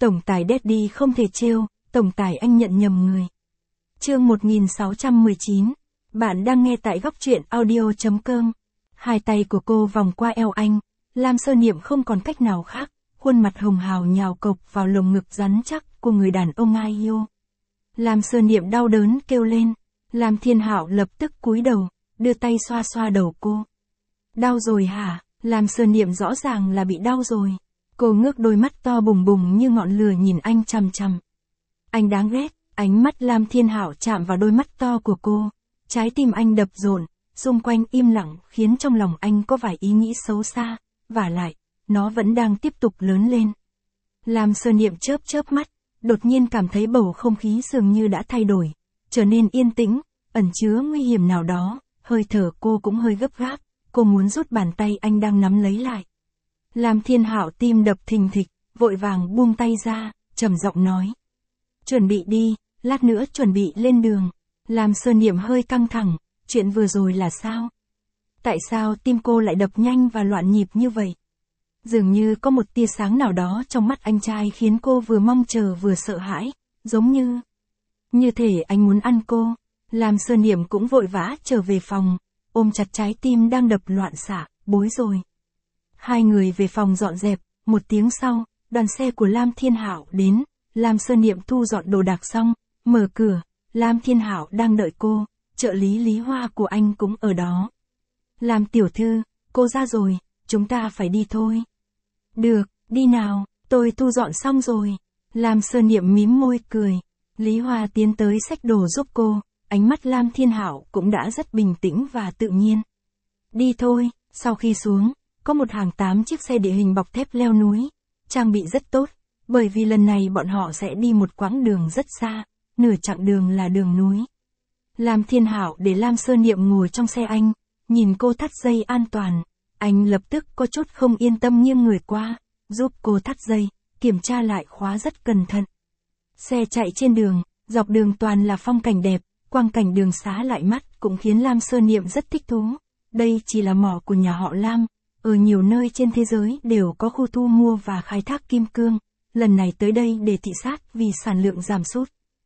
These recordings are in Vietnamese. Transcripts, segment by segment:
Tổng tài Daddy không thể trêu, tổng tài anh nhận nhầm người. Chương 1619. Bạn đang nghe tại góc truyện audio.com. Hai tay của cô vòng qua eo anh, Lam Sơ Niệm không còn cách nào khác, khuôn mặt hồng hào nhào cộc vào lồng ngực rắn chắc của người đàn ông ai yêu. Lam Sơ Niệm đau đớn kêu lên, Lam Thiên Hạo lập tức cúi đầu, đưa tay xoa xoa đầu cô. Đau rồi hả? Lam Sơ Niệm rõ ràng là bị đau rồi. Cô ngước đôi mắt to bùng bùng như ngọn lửa nhìn anh chằm chằm. Anh đáng ghét, ánh mắt Lam Thiên Hạo chạm vào đôi mắt to của cô. Trái tim anh đập rộn, xung quanh im lặng khiến trong lòng anh có vài ý nghĩ xấu xa, vả lại, nó vẫn đang tiếp tục lớn lên. Lam Sơ Niệm chớp chớp mắt, đột nhiên cảm thấy bầu không khí dường như đã thay đổi, trở nên yên tĩnh, ẩn chứa nguy hiểm nào đó, hơi thở cô cũng hơi gấp gáp, cô muốn rút bàn tay anh đang nắm lấy lại. Lam Thiên Hạo tim đập thình thịch, vội vàng buông tay ra, trầm giọng nói. Chuẩn bị đi, lát nữa chuẩn bị lên đường. Lam Sơ Niệm hơi căng thẳng, chuyện vừa rồi là sao? Tại sao tim cô lại đập nhanh và loạn nhịp như vậy? Dường như có một tia sáng nào đó trong mắt anh trai khiến cô vừa mong chờ vừa sợ hãi, giống như thể anh muốn ăn cô. Lam Sơ Niệm cũng vội vã trở về phòng, ôm chặt trái tim đang đập loạn xạ, bối rồi. Hai người về phòng dọn dẹp, một tiếng sau, đoàn xe của Lam Thiên Hạo đến, Lam Sơ Niệm thu dọn đồ đạc xong, mở cửa, Lam Thiên Hạo đang đợi cô, trợ lý Lý Hoa của anh cũng ở đó. Lam tiểu thư, cô ra rồi, chúng ta phải đi thôi. Được, đi nào, tôi thu dọn xong rồi. Lam Sơ Niệm mím môi cười, Lý Hoa tiến tới xách đồ giúp cô, ánh mắt Lam Thiên Hạo cũng đã rất bình tĩnh và tự nhiên. Đi thôi, sau khi xuống, có một hàng 8 chiếc xe địa hình bọc thép leo núi, trang bị rất tốt, bởi vì lần này bọn họ sẽ đi một quãng đường rất xa, nửa chặng đường là đường núi. Lam Thiên Hạo để Lam Sơ Niệm ngồi trong xe anh, nhìn cô thắt dây an toàn, anh lập tức có chút không yên tâm nghiêng người qua, giúp cô thắt dây, kiểm tra lại khóa rất cẩn thận. Xe chạy trên đường, dọc đường toàn là phong cảnh đẹp, quang cảnh đường xá lại mắt cũng khiến Lam Sơ Niệm rất thích thú. Đây chỉ là mỏ của nhà họ Lam, ở nhiều nơi trên thế giới đều có khu thu mua và khai thác kim cương, lần này tới đây để thị sát vì sản lượng giảm sút.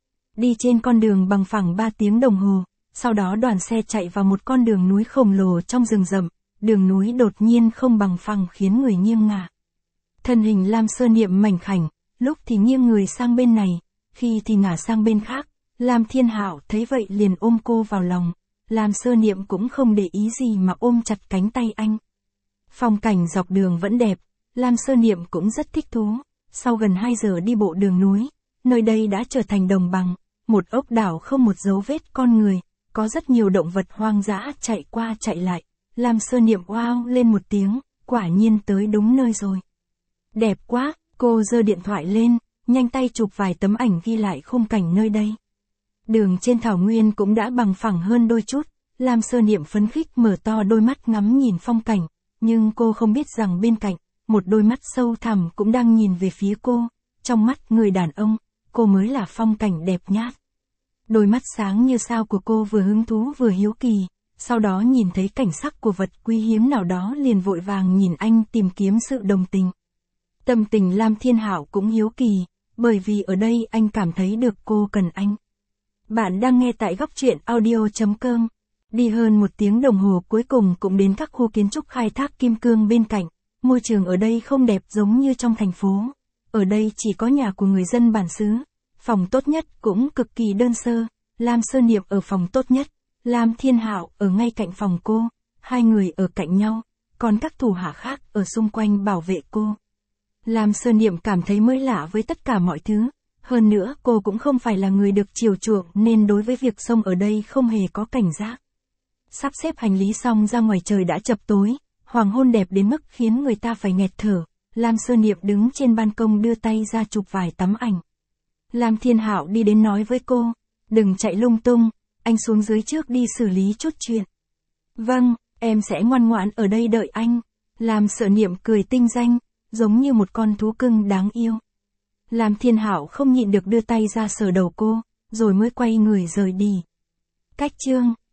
Đi trên con đường bằng phẳng 3 tiếng đồng hồ, sau đó đoàn xe chạy vào một con đường núi khổng lồ trong rừng rậm, đường núi đột nhiên không bằng phẳng khiến người nghiêng ngả. Thân hình Lam Sơ Niệm mảnh khảnh, lúc thì nghiêng người sang bên này, khi thì ngả sang bên khác, Lam Thiên Hạo thấy vậy liền ôm cô vào lòng, Lam Sơ Niệm cũng không để ý gì mà ôm chặt cánh tay anh. Phong cảnh dọc đường vẫn đẹp, Lam Sơ Niệm cũng rất thích thú, sau gần 2 giờ đi bộ đường núi, nơi đây đã trở thành đồng bằng, một ốc đảo không một dấu vết con người, có rất nhiều động vật hoang dã chạy qua chạy lại, Lam Sơ Niệm wow lên một tiếng, quả nhiên tới đúng nơi rồi. Đẹp quá, cô giơ điện thoại lên, nhanh tay chụp vài tấm ảnh ghi lại khung cảnh nơi đây. Đường trên thảo nguyên cũng đã bằng phẳng hơn đôi chút, Lam Sơ Niệm phấn khích mở to đôi mắt ngắm nhìn phong cảnh, nhưng cô không biết rằng bên cạnh, một đôi mắt sâu thẳm cũng đang nhìn về phía cô, trong mắt người đàn ông, cô mới là phong cảnh đẹp nhất. Đôi mắt sáng như sao của cô vừa hứng thú vừa hiếu kỳ, sau đó nhìn thấy cảnh sắc của vật quý hiếm nào đó liền vội vàng nhìn anh tìm kiếm sự đồng tình. Tâm tình Lam Thiên Hạo cũng hiếu kỳ, bởi vì ở đây anh cảm thấy được cô cần anh. Bạn đang nghe tại góc truyện audio.com. Đi hơn 1 tiếng đồng hồ cuối cùng cũng đến các khu kiến trúc khai thác kim cương bên cạnh, môi trường ở đây không đẹp giống như trong thành phố. Ở đây chỉ có nhà của người dân bản xứ, phòng tốt nhất cũng cực kỳ đơn sơ, Lam Sơ Niệm ở phòng tốt nhất, Lam Thiên Hạo ở ngay cạnh phòng cô, hai người ở cạnh nhau, còn các thủ hạ khác ở xung quanh bảo vệ cô. Lam Sơ Niệm cảm thấy mới lạ với tất cả mọi thứ, hơn nữa cô cũng không phải là người được chiều chuộng nên đối với việc xông ở đây không hề có cảnh giác. Sắp xếp hành lý xong ra ngoài trời đã chập tối, hoàng hôn đẹp đến mức khiến người ta phải nghẹt thở, Lam Sơ Niệm đứng trên ban công đưa tay ra chụp vài tấm ảnh. Lam Thiên Hạo đi đến nói với cô, đừng chạy lung tung, anh xuống dưới trước đi xử lý chút chuyện. Vâng, em sẽ ngoan ngoãn ở đây đợi anh. Lam Sơ Niệm cười tinh danh, giống như một con thú cưng đáng yêu. Lam Thiên Hạo không nhịn được đưa tay ra sờ đầu cô, rồi mới quay người rời đi. Cách chương